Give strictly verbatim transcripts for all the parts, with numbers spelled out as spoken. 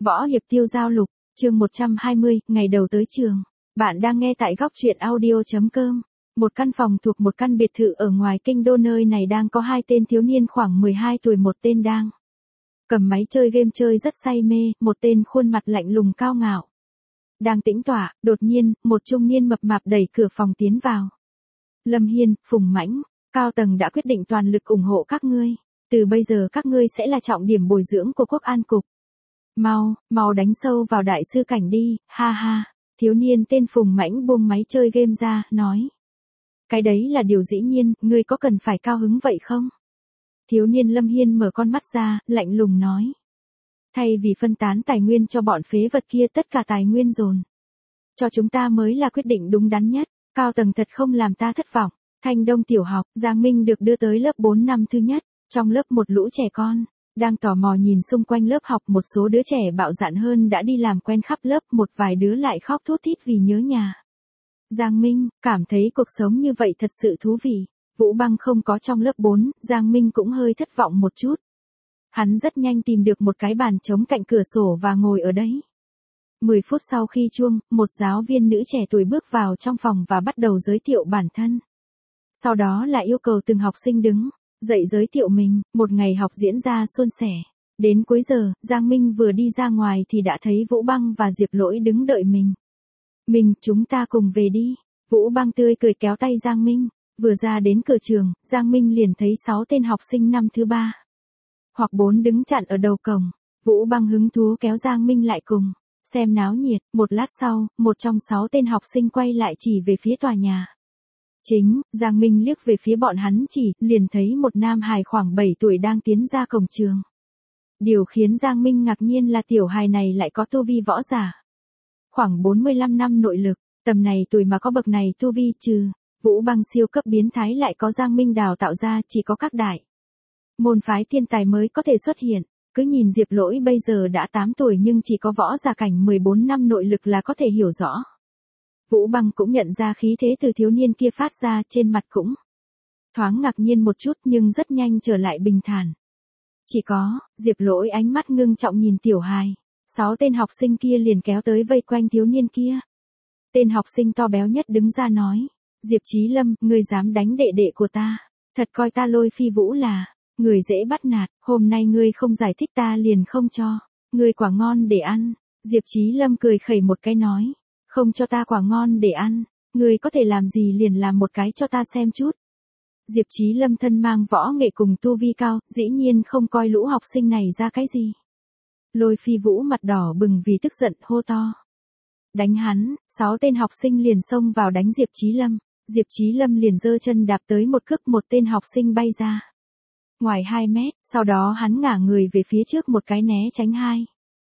Võ hiệp tiêu giao lục, chương một trăm hai mươi, ngày đầu tới trường. Bạn đang nghe tại góc truyện audio chấm com. Một căn phòng thuộc một căn biệt thự ở ngoài kinh đô, nơi này đang có hai tên thiếu niên khoảng mười hai tuổi, một tên đang cầm máy chơi game chơi rất say mê, một tên khuôn mặt lạnh lùng cao ngạo. Đang tĩnh tọa, đột nhiên, một trung niên mập mạp đẩy cửa phòng tiến vào. Lâm Hiên, Phùng Mãnh, cao tầng đã quyết định toàn lực ủng hộ các ngươi. Từ bây giờ các ngươi sẽ là trọng điểm bồi dưỡng của Quốc An Cục. Mau, mau đánh sâu vào đại sư cảnh đi, ha ha. Thiếu niên tên Phùng Mãnh buông máy chơi game ra, nói. Cái đấy là điều dĩ nhiên, ngươi có cần phải cao hứng vậy không? Thiếu niên Lâm Hiên mở con mắt ra, lạnh lùng nói. Thay vì phân tán tài nguyên cho bọn phế vật kia, tất cả tài nguyên dồn cho chúng ta mới là quyết định đúng đắn nhất. Cao tầng thật không làm ta thất vọng. Thanh Đông tiểu học, Giang Minh được đưa tới lớp bốn năm thứ nhất. Trong lớp một lũ trẻ con đang tò mò nhìn xung quanh lớp học, một số đứa trẻ bạo dạn hơn đã đi làm quen khắp lớp, một vài đứa lại khóc thút thít vì nhớ nhà. Giang Minh cảm thấy cuộc sống như vậy thật sự thú vị. Vũ Băng không có trong lớp bốn, Giang Minh cũng hơi thất vọng một chút. Hắn rất nhanh tìm được một cái bàn trống cạnh cửa sổ và ngồi ở đấy. Mười phút sau khi chuông, một giáo viên nữ trẻ tuổi bước vào trong phòng và bắt đầu giới thiệu bản thân. Sau đó lại yêu cầu từng học sinh đứng dậy giới thiệu mình. Một ngày học diễn ra suôn sẻ. Đến cuối giờ, Giang Minh vừa đi ra ngoài thì đã thấy Vũ Băng và Diệp Lỗi đứng đợi mình. Mình, chúng ta cùng về đi. Vũ Băng tươi cười kéo tay Giang Minh. Vừa ra đến cửa trường, Giang Minh liền thấy sáu tên học sinh năm thứ ba hoặc bốn đứng chặn ở đầu cổng. Vũ Băng hứng thú kéo Giang Minh lại cùng xem náo nhiệt. Một lát sau, một trong sáu tên học sinh quay lại chỉ về phía tòa nhà chính. Giang Minh liếc về phía bọn hắn chỉ, liền thấy một nam hài khoảng bảy tuổi đang tiến ra cổng trường. Điều khiến Giang Minh ngạc nhiên là tiểu hài này lại có tu vi võ giả. Khoảng bốn mươi lăm năm nội lực, tầm này tuổi mà có bậc này tu vi, trừ Vũ Băng siêu cấp biến thái lại có Giang Minh đào tạo ra, chỉ có các đại môn phái thiên tài mới có thể xuất hiện. Cứ nhìn Diệp Lỗi bây giờ đã tám tuổi nhưng chỉ có võ giả cảnh mười bốn năm nội lực là có thể hiểu rõ. Vũ Băng cũng nhận ra khí thế từ thiếu niên kia phát ra, trên mặt cũng thoáng ngạc nhiên một chút nhưng rất nhanh trở lại bình thản. Chỉ có, Diệp Lỗi ánh mắt ngưng trọng nhìn tiểu hài. Sáu tên học sinh kia liền kéo tới vây quanh thiếu niên kia. Tên học sinh to béo nhất đứng ra nói. Diệp Chí Lâm, ngươi dám đánh đệ đệ của ta. Thật coi ta Lôi Phi Vũ là người dễ bắt nạt. Hôm nay ngươi không giải thích ta liền không cho ngươi quả ngon để ăn. Diệp Chí Lâm cười khẩy một cái nói. Không cho ta quả ngon để ăn. Ngươi có thể làm gì liền làm một cái cho ta xem chút. Diệp Chí Lâm thân mang võ nghệ cùng tu vi cao, dĩ nhiên không coi lũ học sinh này ra cái gì. Lôi Phi Vũ mặt đỏ bừng vì tức giận, hô to. Đánh hắn. Sáu tên học sinh liền xông vào đánh Diệp Chí Lâm. Diệp Chí Lâm liền giơ chân đạp tới một cước, một tên học sinh bay ra ngoài hai mét, sau đó hắn ngả người về phía trước một cái né tránh hai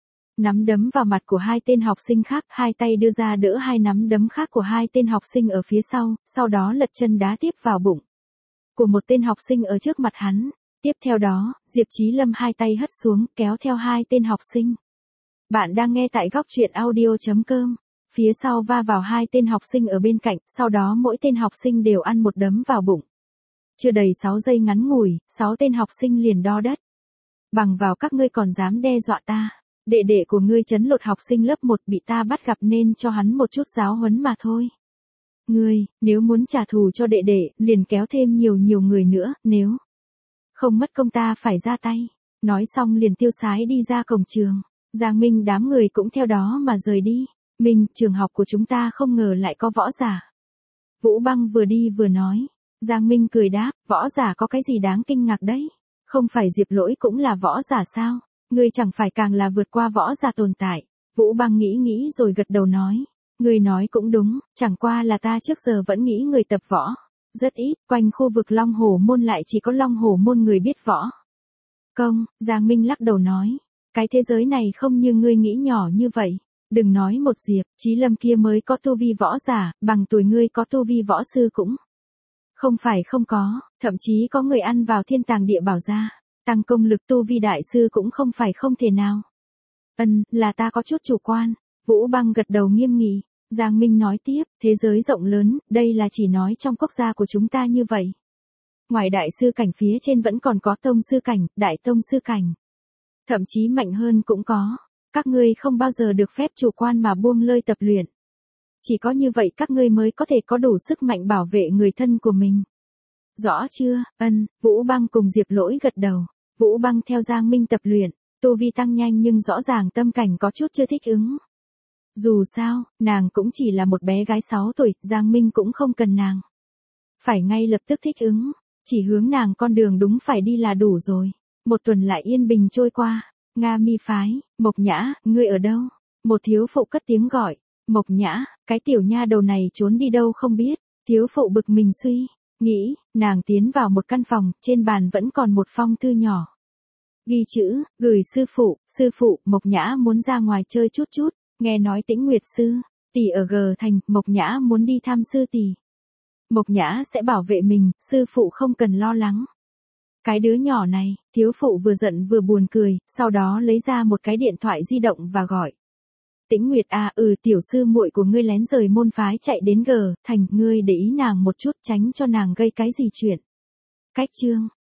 nắm đấm vào mặt của hai tên học sinh khác, hai tay đưa ra đỡ hai nắm đấm khác của hai tên học sinh ở phía sau, sau đó lật chân đá tiếp vào bụng của một tên học sinh ở trước mặt hắn. Tiếp theo đó, Diệp Chí Lâm hai tay hất xuống, kéo theo hai tên học sinh. Bạn đang nghe tại góc truyện audio chấm com. Phía sau va vào hai tên học sinh ở bên cạnh, sau đó mỗi tên học sinh đều ăn một đấm vào bụng. Chưa đầy sáu giây ngắn ngủi, sáu tên học sinh liền đo đất. Bằng vào các ngươi còn dám đe dọa ta. Đệ đệ của ngươi trấn lột học sinh lớp một bị ta bắt gặp nên cho hắn một chút giáo huấn mà thôi. Ngươi, nếu muốn trả thù cho đệ đệ, liền kéo thêm nhiều nhiều người nữa, nếu không mất công ta phải ra tay. Nói xong liền tiêu sái đi ra cổng trường. Giang Minh đám người cũng theo đó mà rời đi. Minh, trường học của chúng ta không ngờ lại có võ giả. Vũ Băng vừa đi vừa nói. Giang Minh cười đáp, võ giả có cái gì đáng kinh ngạc đấy. Không phải Diệp Lỗi cũng là võ giả sao? Ngươi chẳng phải càng là vượt qua võ giả tồn tại. Vũ Băng nghĩ nghĩ rồi gật đầu nói. Ngươi nói cũng đúng, chẳng qua là ta trước giờ vẫn nghĩ người tập võ rất ít, quanh khu vực Long Hổ Môn lại chỉ có Long Hổ Môn người biết võ công. Giang Minh lắc đầu nói. Cái thế giới này không như ngươi nghĩ nhỏ như vậy. Đừng nói một Diệp Chí Lâm kia mới có tu vi võ giả, bằng tuổi ngươi có tu vi võ sư cũng không phải không có, thậm chí có người ăn vào thiên tàng địa bảo ra, tăng công lực tu vi đại sư cũng không phải không thể nào. Ân, là ta có chút chủ quan. Vũ Băng gật đầu nghiêm nghị. Giang Minh nói tiếp, thế giới rộng lớn, đây là chỉ nói trong quốc gia của chúng ta như vậy. Ngoài đại sư cảnh phía trên vẫn còn có tông sư cảnh, đại tông sư cảnh. Thậm chí mạnh hơn cũng có. các ngươi không bao giờ được phép chủ quan mà buông lơi tập luyện. Chỉ có như vậy các ngươi mới có thể có đủ sức mạnh bảo vệ người thân của mình. Rõ chưa? Ân, Vũ Băng cùng Diệp Lỗi gật đầu. Vũ Băng theo Giang Minh tập luyện, tu vi tăng nhanh nhưng rõ ràng tâm cảnh có chút chưa thích ứng. Dù sao, nàng cũng chỉ là một bé gái sáu tuổi, Giang Minh cũng không cần nàng. Phải ngay lập tức thích ứng, chỉ hướng nàng con đường đúng phải đi là đủ rồi. Một tuần lại yên bình trôi qua, Nga Mi phái, Mộc Nhã, ngươi ở đâu? Một thiếu phụ cất tiếng gọi, Mộc Nhã, cái tiểu nha đầu này trốn đi đâu không biết, thiếu phụ bực mình suy, nghĩ, nàng tiến vào một căn phòng, trên bàn vẫn còn một phong thư nhỏ. Ghi chữ, gửi sư phụ, sư phụ, Mộc Nhã muốn ra ngoài chơi chút chút, nghe nói Tĩnh Nguyệt sư, tỷ ở G thành, Mộc Nhã muốn đi thăm sư tỷ. Mộc Nhã sẽ bảo vệ mình, sư phụ không cần lo lắng. Cái đứa nhỏ này, thiếu phụ vừa giận vừa buồn cười, sau đó lấy ra một cái điện thoại di động và gọi. Tĩnh Nguyệt à, ừ, tiểu sư muội của ngươi lén rời môn phái chạy đến G thành, ngươi để ý nàng một chút tránh cho nàng gây cái gì chuyện. Cách chương